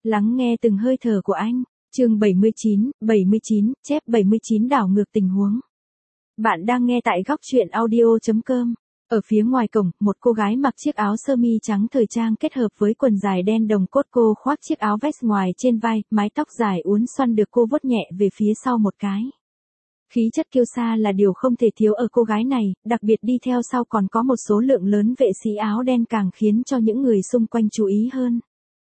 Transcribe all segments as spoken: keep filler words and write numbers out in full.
Lắng nghe từng hơi thở của anh. Chương bảy mươi chín, bảy mươi chín, chép bảy mươi chín đảo ngược tình huống. Bạn đang nghe tại góc truyện audio chấm com. Ở phía ngoài cổng, một cô gái mặc chiếc áo sơ mi trắng thời trang kết hợp với quần dài đen đồng cốt, cô khoác chiếc áo vest ngoài trên vai, mái tóc dài uốn xoăn được cô vuốt nhẹ về phía sau một cái. Khí chất kiêu sa là điều không thể thiếu ở cô gái này, đặc biệt đi theo sau còn có một số lượng lớn vệ sĩ áo đen càng khiến cho những người xung quanh chú ý hơn.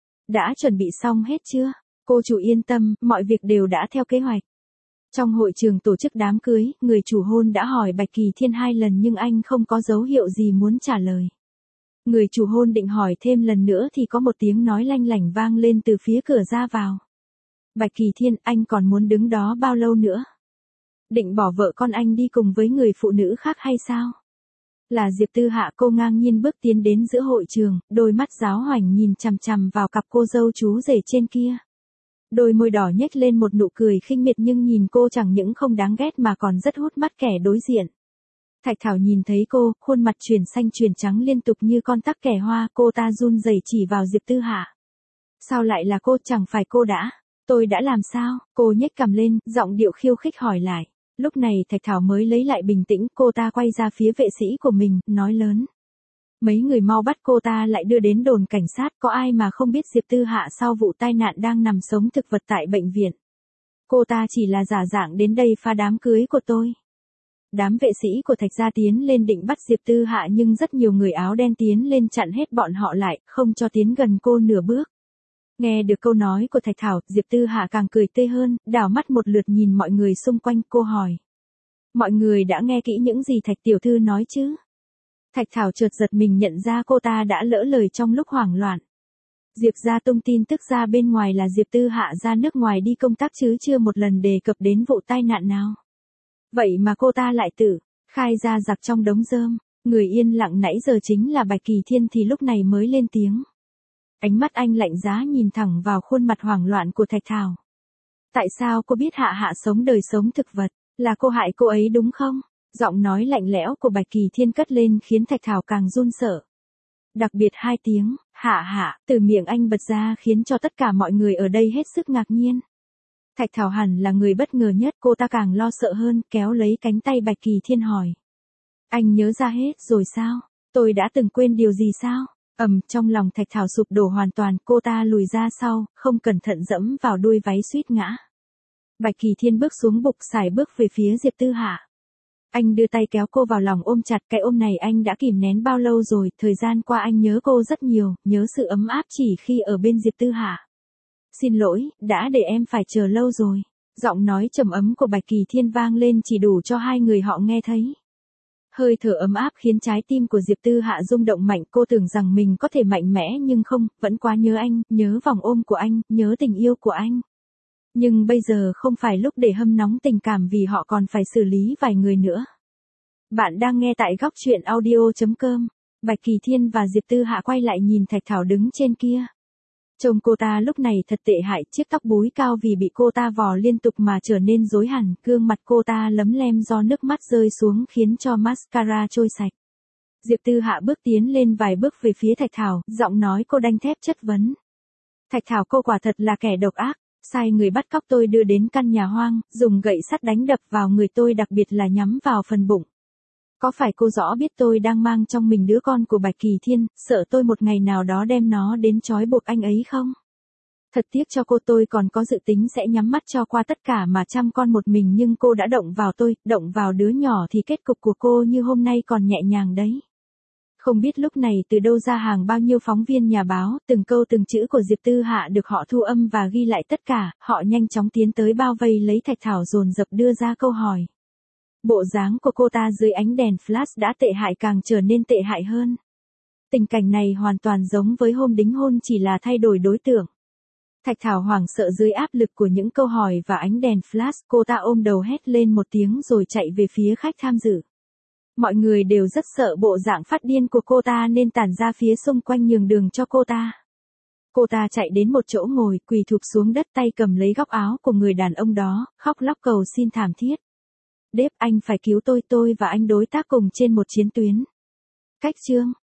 Đã chuẩn bị xong hết chưa? Cô chủ yên tâm, mọi việc đều đã theo kế hoạch. Trong hội trường tổ chức đám cưới, người chủ hôn đã hỏi Bạch Kỳ Thiên hai lần nhưng anh không có dấu hiệu gì muốn trả lời. Người chủ hôn định hỏi thêm lần nữa thì có một tiếng nói lanh lảnh vang lên từ phía cửa ra vào. Bạch Kỳ Thiên, anh còn muốn đứng đó bao lâu nữa? Định bỏ vợ con anh đi cùng với người phụ nữ khác hay sao? Là Diệp Tư Hạ. Cô ngang nhiên bước tiến đến giữa hội trường, đôi mắt giáo hoành nhìn chằm chằm vào cặp cô dâu chú rể trên kia. Đôi môi đỏ nhếch lên một nụ cười khinh miệt nhưng nhìn cô chẳng những không đáng ghét mà còn rất hút mắt kẻ đối diện. Thạch Thảo nhìn thấy cô, khuôn mặt chuyển xanh chuyển trắng liên tục như con tắc kẻ hoa, cô ta run rẩy chỉ vào Diệp Tư Hạ. Sao lại là cô, chẳng phải cô đã? Tôi đã làm sao? Cô nhếch cằm lên, giọng điệu khiêu khích hỏi lại. Lúc này Thạch Thảo mới lấy lại bình tĩnh, cô ta quay ra phía vệ sĩ của mình, nói lớn. Mấy người mau bắt cô ta lại đưa đến đồn cảnh sát, có ai mà không biết Diệp Tư Hạ sau vụ tai nạn đang nằm sống thực vật tại bệnh viện. Cô ta chỉ là giả dạng đến đây phá đám cưới của tôi. Đám vệ sĩ của Thạch gia tiến lên định bắt Diệp Tư Hạ nhưng rất nhiều người áo đen tiến lên chặn hết bọn họ lại, không cho tiến gần cô nửa bước. Nghe được câu nói của Thạch Thảo, Diệp Tư Hạ càng cười tươi hơn, đảo mắt một lượt nhìn mọi người xung quanh, cô hỏi. Mọi người đã nghe kỹ những gì Thạch tiểu thư nói chứ? Thạch Thảo chợt giật mình nhận ra cô ta đã lỡ lời trong lúc hoảng loạn. Diệp gia tung tin tức ra bên ngoài là Diệp Tư Hạ ra nước ngoài đi công tác chứ chưa một lần đề cập đến vụ tai nạn nào. Vậy mà cô ta lại tự khai ra giặc trong đống rơm. Người yên lặng nãy giờ chính là Bạch Kỳ Thiên thì lúc này mới lên tiếng. Ánh mắt anh lạnh giá nhìn thẳng vào khuôn mặt hoảng loạn của Thạch Thảo. Tại sao cô biết Hạ Hạ sống đời sống thực vật? Là cô hại cô ấy đúng không? Giọng nói lạnh lẽo của Bạch Kỳ Thiên cất lên khiến Thạch Thảo càng run sợ. Đặc biệt hai tiếng, Hạ Hạ, từ miệng anh bật ra khiến cho tất cả mọi người ở đây hết sức ngạc nhiên. Thạch Thảo hẳn là người bất ngờ nhất, cô ta càng lo sợ hơn, kéo lấy cánh tay Bạch Kỳ Thiên hỏi. Anh nhớ ra hết rồi sao? Tôi đã từng quên điều gì sao? Ầm, trong lòng Thạch Thảo sụp đổ hoàn toàn, cô ta lùi ra sau, không cẩn thận dẫm vào đuôi váy suýt ngã. Bạch Kỳ Thiên bước xuống bục sải bước về phía Diệp Tư Hạ. Anh đưa tay kéo cô vào lòng ôm chặt, cái ôm này anh đã kìm nén bao lâu rồi, thời gian qua anh nhớ cô rất nhiều, nhớ sự ấm áp chỉ khi ở bên Diệp Tư Hạ. Xin lỗi, đã để em phải chờ lâu rồi. Giọng nói trầm ấm của Bạch Kỳ Thiên vang lên chỉ đủ cho hai người họ nghe thấy. Hơi thở ấm áp khiến trái tim của Diệp Tư Hạ rung động mạnh, cô tưởng rằng mình có thể mạnh mẽ nhưng không, vẫn quá nhớ anh, nhớ vòng ôm của anh, nhớ tình yêu của anh. Nhưng bây giờ không phải lúc để hâm nóng tình cảm vì họ còn phải xử lý vài người nữa. Bạn đang nghe tại góc truyện audio chấm com. Bạch Kỳ Thiên và Diệp Tư Hạ quay lại nhìn Thạch Thảo đứng trên kia. Trông cô ta lúc này thật tệ hại, chiếc tóc búi cao vì bị cô ta vò liên tục mà trở nên rối hẳn, gương mặt cô ta lấm lem do nước mắt rơi xuống khiến cho mascara trôi sạch. Diệp Tư Hạ bước tiến lên vài bước về phía Thạch Thảo, giọng nói cô đanh thép chất vấn. Thạch Thảo, cô quả thật là kẻ độc ác, sai người bắt cóc tôi đưa đến căn nhà hoang, dùng gậy sắt đánh đập vào người tôi, đặc biệt là nhắm vào phần bụng. Có phải cô rõ biết tôi đang mang trong mình đứa con của Bạch Kỳ Thiên, sợ tôi một ngày nào đó đem nó đến trói buộc anh ấy không? Thật tiếc cho cô, tôi còn có dự tính sẽ nhắm mắt cho qua tất cả mà chăm con một mình nhưng cô đã động vào tôi, động vào đứa nhỏ thì kết cục của cô như hôm nay còn nhẹ nhàng đấy. Không biết lúc này từ đâu ra hàng bao nhiêu phóng viên nhà báo, từng câu từng chữ của Diệp Tư Hạ được họ thu âm và ghi lại tất cả, họ nhanh chóng tiến tới bao vây lấy Thạch Thảo dồn dập đưa ra câu hỏi. Bộ dáng của cô ta dưới ánh đèn flash đã tệ hại càng trở nên tệ hại hơn. Tình cảnh này hoàn toàn giống với hôm đính hôn, chỉ là thay đổi đối tượng. Thạch Thảo hoảng sợ dưới áp lực của những câu hỏi và ánh đèn flash, cô ta ôm đầu hét lên một tiếng rồi chạy về phía khách tham dự. Mọi người đều rất sợ bộ dạng phát điên của cô ta nên tản ra phía xung quanh nhường đường cho cô ta. Cô ta chạy đến một chỗ ngồi, quỳ thụp xuống đất, tay cầm lấy góc áo của người đàn ông đó, khóc lóc cầu xin thảm thiết. Đếp, anh phải cứu tôi, tôi và anh đối tác cùng trên một chiến tuyến. Cách chương,